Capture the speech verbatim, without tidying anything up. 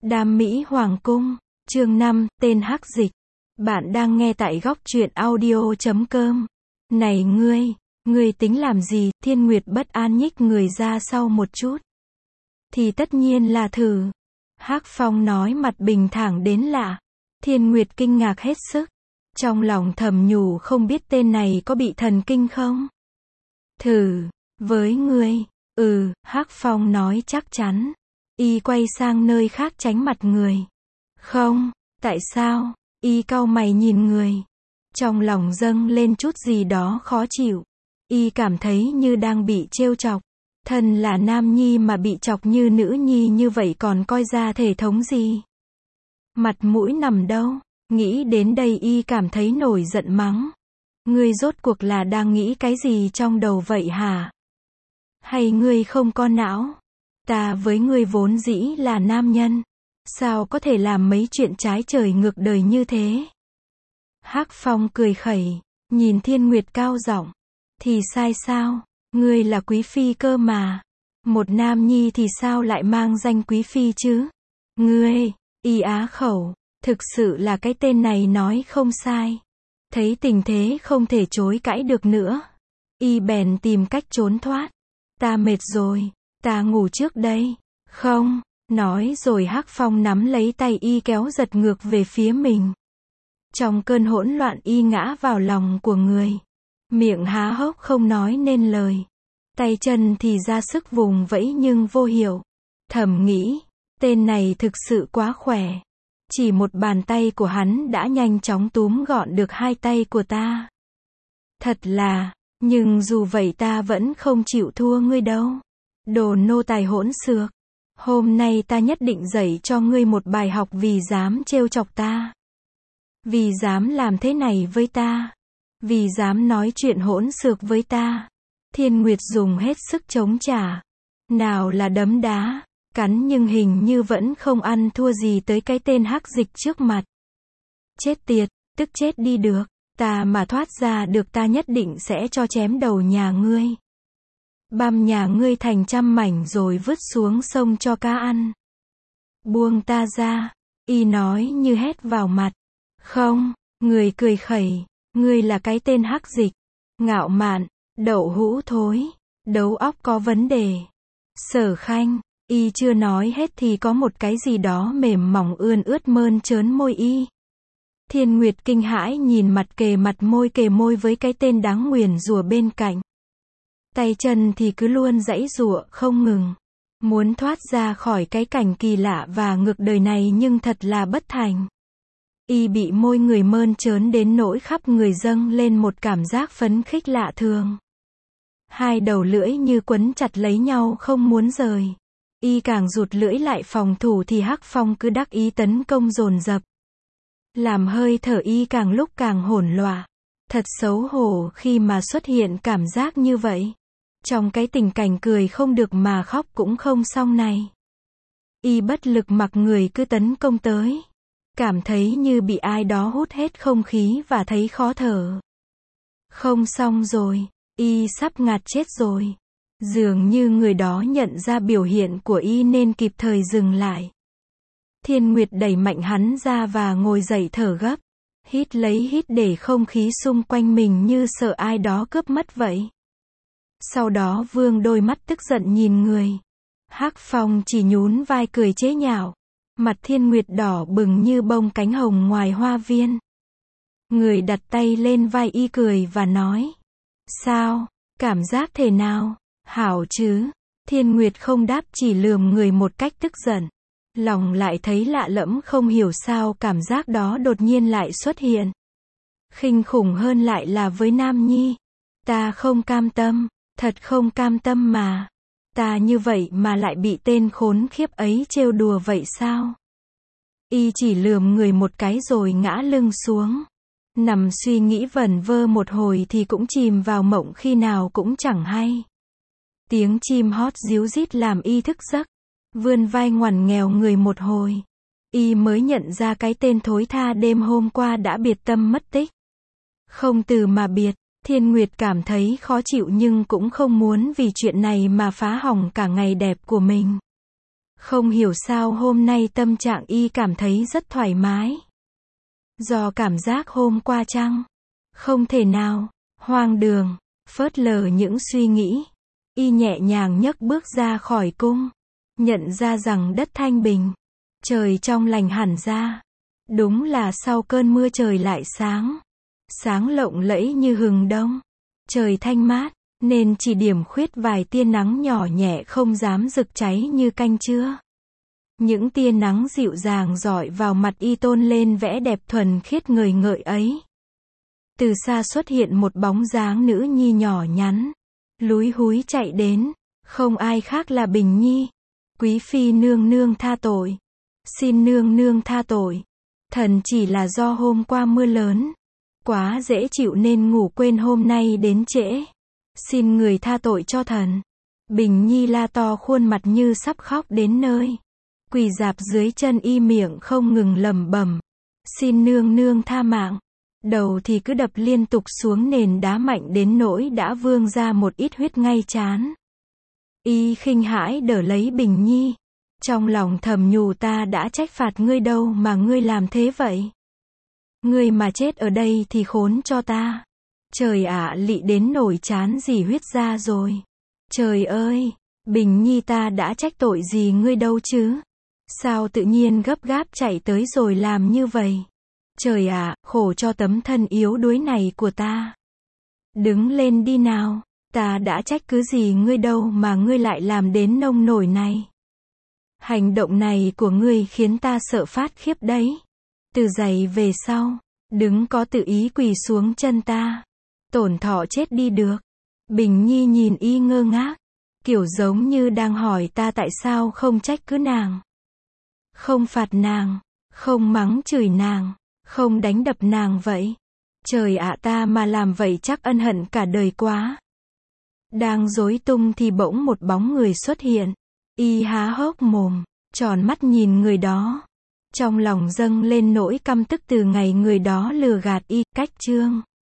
Đam Mỹ Hoàng cung, chương năm, tên Hắc Dịch. Bạn đang nghe tại góc truyện audio chấm com. Này ngươi, ngươi tính làm gì? Thiên Nguyệt bất an nhích người ra sau một chút. Thì tất nhiên là thử. Hắc Phong nói mặt bình thản đến lạ. Thiên Nguyệt kinh ngạc hết sức. Trong lòng thầm nhủ không biết tên này có bị thần kinh không? Thử, với ngươi, ừ, Hắc Phong nói chắc chắn. Y quay sang nơi khác tránh mặt người. Không, tại sao? Y cau mày nhìn người. Trong lòng dâng lên chút gì đó khó chịu. Y cảm thấy như đang bị trêu chọc. Thân là nam nhi mà bị chọc như nữ nhi như vậy còn coi ra thể thống gì? Mặt mũi nằm đâu? Nghĩ đến đây Y cảm thấy nổi giận mắng. Ngươi rốt cuộc là đang nghĩ cái gì trong đầu vậy hả? Hay ngươi không có não? Ta với ngươi vốn dĩ là nam nhân. Sao có thể làm mấy chuyện trái trời ngược đời như thế? Hắc Phong cười khẩy, nhìn Thiên Nguyệt cao giọng. Thì sai sao? Ngươi là quý phi cơ mà. Một nam nhi thì sao lại mang danh quý phi chứ? Ngươi, Y á khẩu, thực sự là cái tên này nói không sai. Thấy tình thế không thể chối cãi được nữa. Y bèn tìm cách trốn thoát. Ta mệt rồi. Ta ngủ trước đây. Không, nói rồi Hắc Phong nắm lấy tay Y kéo giật ngược về phía mình. Trong cơn hỗn loạn Y ngã vào lòng của người. Miệng há hốc không nói nên lời. Tay chân thì ra sức vùng vẫy nhưng vô hiệu. Thầm nghĩ, tên này thực sự quá khỏe. Chỉ một bàn tay của hắn đã nhanh chóng túm gọn được hai tay của ta. Thật là, nhưng dù vậy ta vẫn không chịu thua ngươi đâu. Đồ nô tài hỗn xược. Hôm nay ta nhất định dạy cho ngươi một bài học vì dám trêu chọc ta. Vì dám làm thế này với ta. Vì dám nói chuyện hỗn xược với ta. Thiên Nguyệt dùng hết sức chống trả. Nào là đấm đá, cắn nhưng hình như vẫn không ăn thua gì tới cái tên Hắc Dịch trước mặt. Chết tiệt, tức chết đi được. Ta mà thoát ra được ta nhất định sẽ cho chém đầu nhà ngươi. Băm nhà ngươi thành trăm mảnh rồi vứt xuống sông cho cá ăn. Buông ta ra, Y nói như hét vào mặt. Không, người cười khẩy, ngươi là cái tên Hắc Dịch. Ngạo mạn, đậu hũ thối, đầu óc có vấn đề. Sở Khanh, Y chưa nói hết thì có một cái gì đó mềm mỏng ươn ướt mơn trớn môi Y. Thiên Nguyệt kinh hãi nhìn mặt kề mặt môi kề môi với cái tên đáng nguyền rủa bên cạnh. Tay chân thì cứ luôn giãy giụa không ngừng. Muốn thoát ra khỏi cái cảnh kỳ lạ và ngược đời này nhưng thật là bất thành. Y bị môi người mơn trớn đến nỗi khắp người dâng lên một cảm giác phấn khích lạ thường. Hai đầu lưỡi như quấn chặt lấy nhau không muốn rời. Y càng rụt lưỡi lại phòng thủ thì Hắc Phong cứ đắc ý tấn công dồn dập. Làm hơi thở Y càng lúc càng hỗn loạn. Thật xấu hổ khi mà xuất hiện cảm giác như vậy. Trong cái tình cảnh cười không được mà khóc cũng không xong này. Y bất lực mặc người cứ tấn công tới. Cảm thấy như bị ai đó hút hết không khí và thấy khó thở. Không xong rồi. Y sắp ngạt chết rồi. Dường như người đó nhận ra biểu hiện của Y nên kịp thời dừng lại. Thiên Nguyệt đẩy mạnh hắn ra và ngồi dậy thở gấp. Hít lấy hít để không khí xung quanh mình như sợ ai đó cướp mất vậy. Sau đó vương đôi mắt tức giận nhìn người. Hắc Phong chỉ nhún vai cười chế nhạo. Mặt Thiên Nguyệt đỏ bừng như bông cánh hồng ngoài hoa viên. Người đặt tay lên vai Y cười và nói. Sao? Cảm giác thế nào? Hảo chứ? Thiên Nguyệt không đáp chỉ lườm người một cách tức giận. Lòng lại thấy lạ lẫm không hiểu sao cảm giác đó đột nhiên lại xuất hiện. Khinh khủng hơn lại là với Nam Nhi. Ta không cam tâm, thật không cam tâm mà. Ta như vậy mà lại bị tên khốn khiếp ấy trêu đùa vậy sao? Y chỉ lườm người một cái rồi ngã lưng xuống. Nằm suy nghĩ vẩn vơ một hồi thì cũng chìm vào mộng khi nào cũng chẳng hay. Tiếng chim hót ríu rít làm Y thức giấc. Vươn vai ngoằn nghèo người một hồi. Y mới nhận ra cái tên thối tha đêm hôm qua đã biệt tâm mất tích. Không từ mà biệt. Thiên Nguyệt cảm thấy khó chịu nhưng cũng không muốn vì chuyện này mà phá hỏng cả ngày đẹp của mình. Không hiểu sao hôm nay tâm trạng y cảm thấy rất thoải mái. Do cảm giác hôm qua chăng? Không thể nào, hoang đường, phớt lờ những suy nghĩ. Y nhẹ nhàng nhấc bước ra khỏi cung. Nhận ra rằng đất thanh bình. Trời trong lành hẳn ra. Đúng là sau cơn mưa trời lại sáng. Sáng lộng lẫy như hừng đông. Trời thanh mát, nên chỉ điểm khuyết vài tia nắng nhỏ nhẹ không dám rực cháy như canh trưa. Những tia nắng dịu dàng rọi vào mặt y tôn lên vẻ đẹp thuần khiết ngời ngợi ấy. Từ xa xuất hiện một bóng dáng nữ nhi nhỏ nhắn. Lúi húi chạy đến. Không ai khác là Bình Nhi. Quý phi nương nương tha tội. Xin nương nương tha tội. Thần chỉ là do hôm qua mưa lớn. Quá dễ chịu nên ngủ quên hôm nay đến trễ. Xin người tha tội cho thần. Bình Nhi la to khuôn mặt như sắp khóc đến nơi. Quỳ rạp dưới chân y miệng không ngừng lẩm bẩm. Xin nương nương tha mạng. Đầu thì cứ đập liên tục xuống nền đá mạnh đến nỗi đã vương ra một ít huyết ngay trán. Y khinh hãi đỡ lấy Bình Nhi. Trong lòng thầm nhủ ta đã trách phạt ngươi đâu mà ngươi làm thế vậy. Ngươi mà chết ở đây thì khốn cho ta. Trời ạ, lị đến nổi chán gì huyết ra rồi. Trời ơi, Bình Nhi ta đã trách tội gì ngươi đâu chứ. Sao tự nhiên gấp gáp chạy tới rồi làm như vậy. Trời ạ, khổ cho tấm thân yếu đuối này của ta. Đứng lên đi nào, ta đã trách cứ gì ngươi đâu mà ngươi lại làm đến nông nổi này. Hành động này của ngươi khiến ta sợ phát khiếp đấy. Từ giày về sau, đừng có tự ý quỳ xuống chân ta. Tổn thọ chết đi được. Bình Nhi nhìn y ngơ ngác, kiểu giống như đang hỏi ta tại sao không trách cứ nàng. Không phạt nàng, không mắng chửi nàng, không đánh đập nàng vậy. Trời ạ, ta mà làm vậy chắc ân hận cả đời quá. Đang rối tung thì bỗng một bóng người xuất hiện. Y há hốc mồm, tròn mắt nhìn người đó. Trong lòng dâng lên nỗi căm tức từ ngày người đó lừa gạt y, cách chương.